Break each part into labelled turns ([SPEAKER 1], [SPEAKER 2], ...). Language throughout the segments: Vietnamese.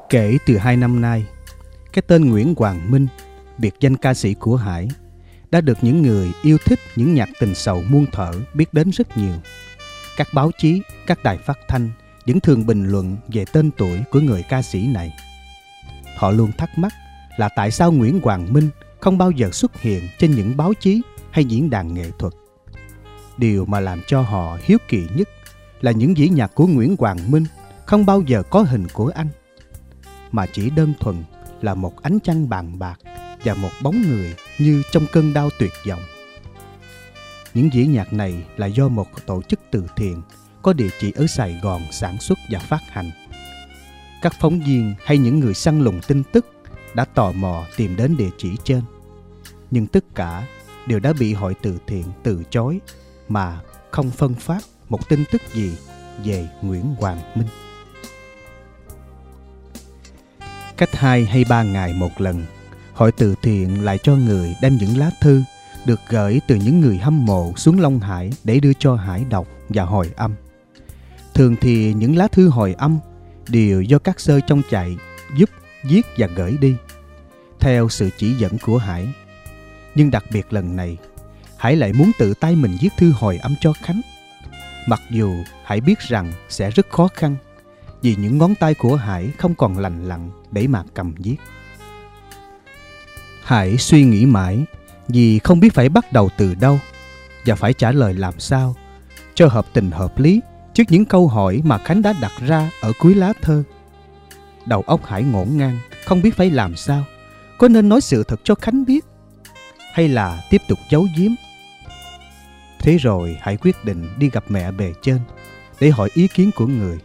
[SPEAKER 1] Kể từ 2 năm nay, cái tên Nguyễn Hoàng Minh, biệt danh ca sĩ của Hải, đã được những người yêu thích những nhạc tình sầu muôn thuở biết đến rất nhiều. Các báo chí, các đài phát thanh vẫn thường bình luận về tên tuổi của người ca sĩ này. Họ luôn thắc mắc là tại sao Nguyễn Hoàng Minh không bao giờ xuất hiện trên những báo chí hay diễn đàn nghệ thuật. Điều mà làm cho họ hiếu kỳ nhất là những dĩ nhạc của Nguyễn Hoàng Minh không bao giờ có hình của anh, mà chỉ đơn thuần là một ánh trăng bàn bạc và một bóng người như trong cơn đau tuyệt vọng. Những dĩ nhạc này là do một tổ chức từ thiện có địa chỉ ở Sài Gòn sản xuất và phát hành. Các phóng viên hay những người săn lùng tin tức đã tò mò tìm đến địa chỉ trên, nhưng tất cả đều đã bị hội từ thiện từ chối mà không phân phát một tin tức gì về Nguyễn Hoàng Minh. Cách 2 hay 3 ngày một lần, hội từ thiện lại cho người đem những lá thư được gửi từ những người hâm mộ xuống Long Hải để đưa cho Hải đọc và hồi âm. Thường thì những lá thư hồi âm đều do các sơ trong chạy giúp viết và gửi đi, theo sự chỉ dẫn của Hải. Nhưng đặc biệt lần này, Hải lại muốn tự tay mình viết thư hồi âm cho Khánh. Mặc dù Hải biết rằng sẽ rất khó khăn, vì những ngón tay của Hải không còn lành lặn để mà cầm viết. Hải suy nghĩ mãi vì không biết phải bắt đầu từ đâu và phải trả lời làm sao cho hợp tình hợp lý trước những câu hỏi mà Khánh đã đặt ra ở cuối lá thơ. Đầu óc Hải ngổn ngang, không biết phải làm sao. Có nên nói sự thật cho Khánh biết hay là tiếp tục giấu giếm? Thế rồi Hải quyết định đi gặp mẹ bề trên để hỏi ý kiến của người.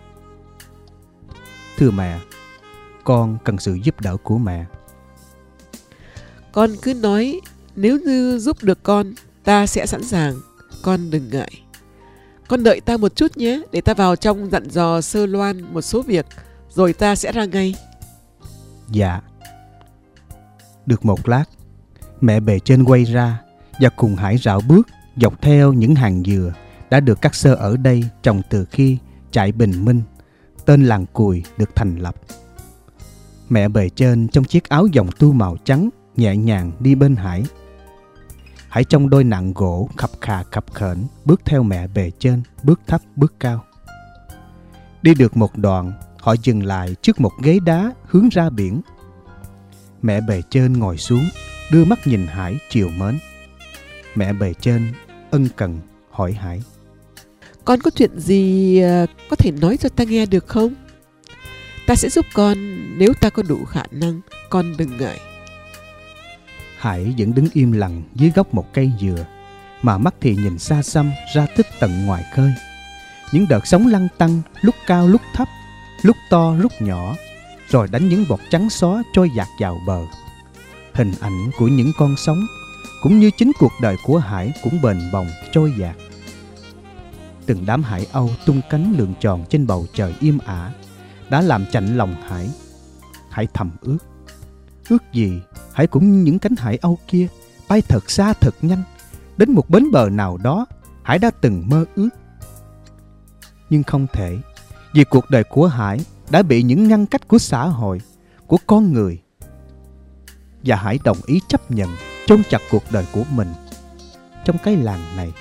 [SPEAKER 1] Thưa mẹ, con cần sự giúp đỡ của mẹ.
[SPEAKER 2] Con cứ nói, nếu như giúp được con, ta sẽ sẵn sàng. Con đừng ngại. Con đợi ta một chút nhé, để ta vào trong dặn dò Sơ Loan một số việc, rồi ta sẽ ra ngay.
[SPEAKER 1] Dạ. Được một lát, mẹ bề trên quay ra và cùng Hải rảo bước dọc theo những hàng dừa đã được các sơ ở đây trồng từ khi trại Bình Minh, tên làng Cùi, được thành lập. Mẹ bề trên trong chiếc áo dòng tu màu trắng nhẹ nhàng đi bên Hải. Hải trong đôi nặng gỗ khập khà khập khểnh bước theo mẹ bề trên, bước thấp bước cao. Đi được một đoạn, họ dừng lại trước một ghế đá hướng ra biển. Mẹ bề trên ngồi xuống, đưa mắt nhìn Hải trìu mến. Mẹ bề trên ân cần hỏi Hải:
[SPEAKER 2] Con có chuyện gì có thể nói cho ta nghe được không? Ta sẽ giúp con nếu ta có đủ khả năng. Con đừng ngại.
[SPEAKER 1] Hải vẫn đứng im lặng dưới gốc một cây dừa, mà mắt thì nhìn xa xăm ra tích tận ngoài khơi. Những đợt sóng lăn tăn, lúc cao lúc thấp, lúc to lúc nhỏ, rồi đánh những bọt trắng xóa trôi dạt vào bờ. Hình ảnh của những con sóng cũng như chính cuộc đời của Hải cũng bềnh bồng trôi dạt. Từng đám hải âu tung cánh lượn tròn trên bầu trời im ả đã làm chạnh lòng Hải. Hải thầm ước gì Hải cũng như những cánh hải âu kia, bay thật xa thật nhanh đến một bến bờ nào đó Hải đã từng mơ ước. Nhưng không thể, vì cuộc đời của Hải đã bị những ngăn cách của xã hội, của con người. Và Hải đồng ý chấp nhận chôn chặt cuộc đời của mình trong cái làng này.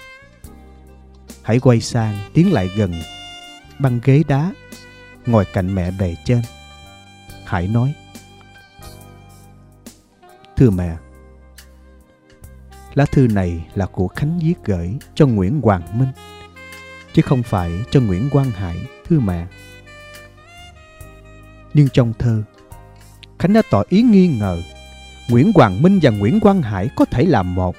[SPEAKER 1] Hải quay sang tiến lại gần băng ghế đá ngồi cạnh mẹ bề trên. Hải nói: Thưa mẹ, lá thư này là của Khánh viết gửi cho Nguyễn Hoàng Minh, chứ không phải cho Nguyễn Quang Hải, thưa mẹ. Nhưng trong thơ, Khánh đã tỏ ý nghi ngờ Nguyễn Hoàng Minh và Nguyễn Quang Hải có thể là một.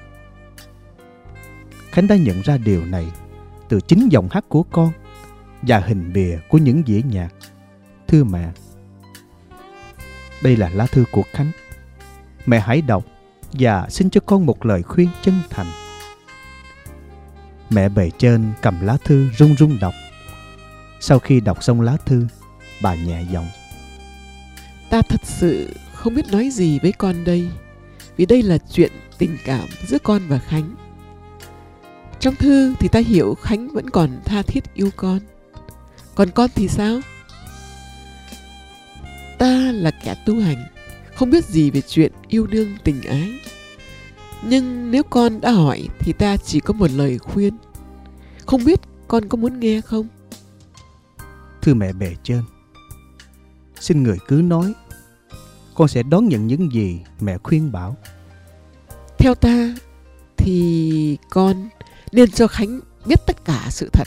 [SPEAKER 1] Khánh đã nhận ra điều này từ chính giọng hát của con và hình bìa của những dĩa nhạc. Thưa mẹ, đây là lá thư của Khánh. Mẹ hãy đọc và xin cho con một lời khuyên chân thành. Mẹ bề trên cầm lá thư run run đọc. Sau khi đọc xong lá thư, bà nhẹ giọng:
[SPEAKER 2] Ta thật sự không biết nói gì với con đây, vì đây là chuyện tình cảm giữa con và Khánh. Trong thư thì ta hiểu Khánh vẫn còn tha thiết yêu con. Còn con thì sao? Ta là kẻ tu hành, không biết gì về chuyện yêu đương tình ái. Nhưng nếu con đã hỏi thì ta chỉ có một lời khuyên. Không biết con có muốn nghe không?
[SPEAKER 1] Thưa mẹ bề trên, xin người cứ nói, con sẽ đón nhận những gì mẹ khuyên bảo.
[SPEAKER 2] Theo ta thì con nên cho Khánh biết tất cả sự thật.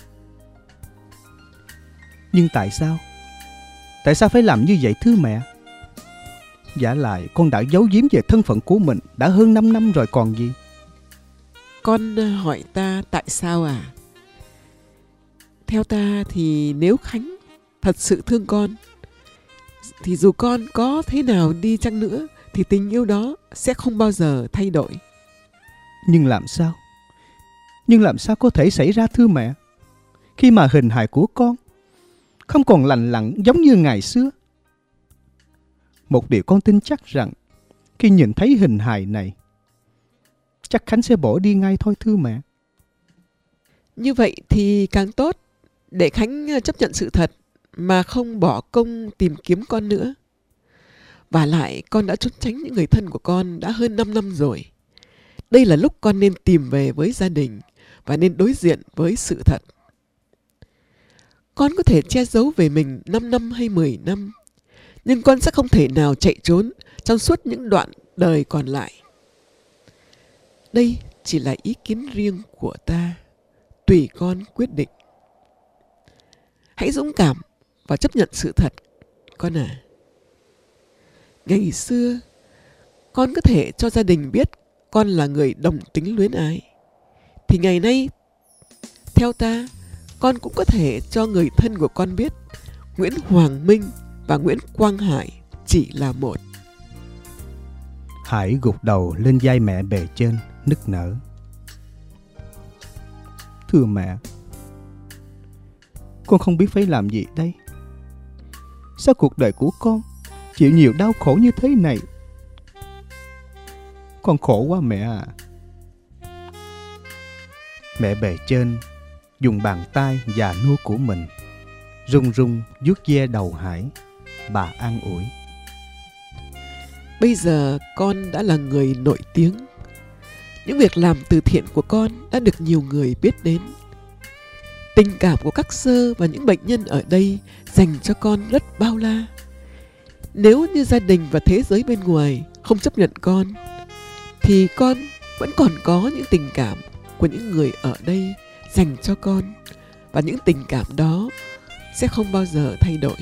[SPEAKER 1] Nhưng tại sao? Tại sao phải làm như vậy thưa mẹ? Vả lại con đã giấu giếm về thân phận của mình đã hơn 5 năm rồi còn gì.
[SPEAKER 2] Con hỏi ta tại sao à? Theo ta thì nếu Khánh thật sự thương con, thì dù con có thế nào đi chăng nữa thì tình yêu đó sẽ không bao giờ thay đổi.
[SPEAKER 1] Nhưng làm sao? Nhưng làm sao có thể xảy ra thưa mẹ, khi mà hình hài của con không còn lành lặn giống như ngày xưa? Một điều con tin chắc rằng khi nhìn thấy hình hài này, chắc Khánh sẽ bỏ đi ngay thôi thưa mẹ.
[SPEAKER 2] Như vậy thì càng tốt, để Khánh chấp nhận sự thật mà không bỏ công tìm kiếm con nữa. Và lại con đã trốn tránh những người thân của con đã hơn 5 năm rồi. Đây là lúc con nên tìm về với gia đình và nên đối diện với sự thật. Con có thể che giấu về mình 5 năm hay 10 năm, nhưng con sẽ không thể nào chạy trốn trong suốt những đoạn đời còn lại. Đây chỉ là ý kiến riêng của ta, tùy con quyết định. Hãy dũng cảm và chấp nhận sự thật, con à. Ngày xưa, con có thể cho gia đình biết con là người đồng tính luyến ái. Thì ngày nay, theo ta, con cũng có thể cho người thân của con biết Nguyễn Hoàng Minh và Nguyễn Quang Hải chỉ là một.
[SPEAKER 1] Hải gục đầu lên vai mẹ bề trên, nức nở. Thưa mẹ, con không biết phải làm gì đây. Sao cuộc đời của con chịu nhiều đau khổ như thế này? Con khổ quá mẹ à. Mẹ bề trên dùng bàn tay già nua của mình run run vuốt ve đầu Hải. Bà an ủi.
[SPEAKER 2] Bây giờ con đã là người nổi tiếng. Những việc làm từ thiện của con đã được nhiều người biết đến. Tình cảm của các sơ và những bệnh nhân ở đây dành cho con rất bao la. Nếu như gia đình và thế giới bên ngoài không chấp nhận con, thì con vẫn còn có những tình cảm của những người ở đây dành cho con. Và những tình cảm đó sẽ không bao giờ thay đổi.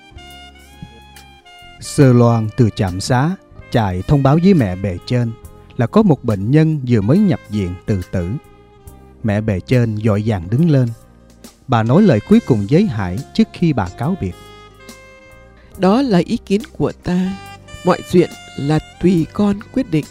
[SPEAKER 1] Sơ Loan từ trạm xá chạy thông báo với mẹ bề trên là có một bệnh nhân vừa mới nhập viện tự tử. Mẹ bề trên vội vàng đứng lên. Bà nói lời cuối cùng với Hải trước khi bà cáo biệt.
[SPEAKER 2] Đó là ý kiến của ta. Mọi chuyện là tùy con quyết định.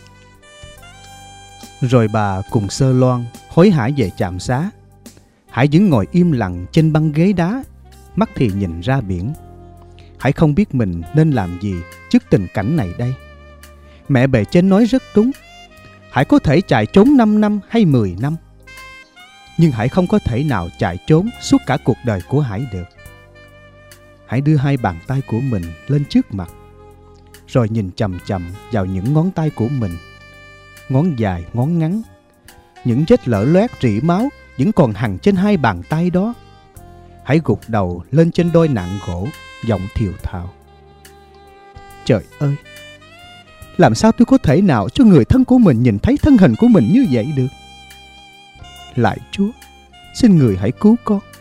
[SPEAKER 1] Rồi bà cùng Sơ Loan hối hả về trạm xá. Hải vẫn ngồi im lặng trên băng ghế đá, mắt thì nhìn ra biển. Hải không biết mình nên làm gì trước tình cảnh này đây. Mẹ bề trên nói rất đúng. Hải có thể chạy trốn 5 năm hay 10 năm, nhưng Hải không có thể nào chạy trốn suốt cả cuộc đời của Hải được. Hải đưa hai bàn tay của mình lên trước mặt, rồi nhìn chằm chằm vào những ngón tay của mình. Ngón dài, ngón ngắn. Những vết lở loét rỉ máu vẫn còn hằn trên hai bàn tay đó. Hải gục đầu lên trên đôi nạng gỗ, giọng thều thào. Trời ơi! Làm sao tôi có thể nào cho người thân của mình nhìn thấy thân hình của mình như vậy được? Lạy Chúa, xin người hãy cứu con.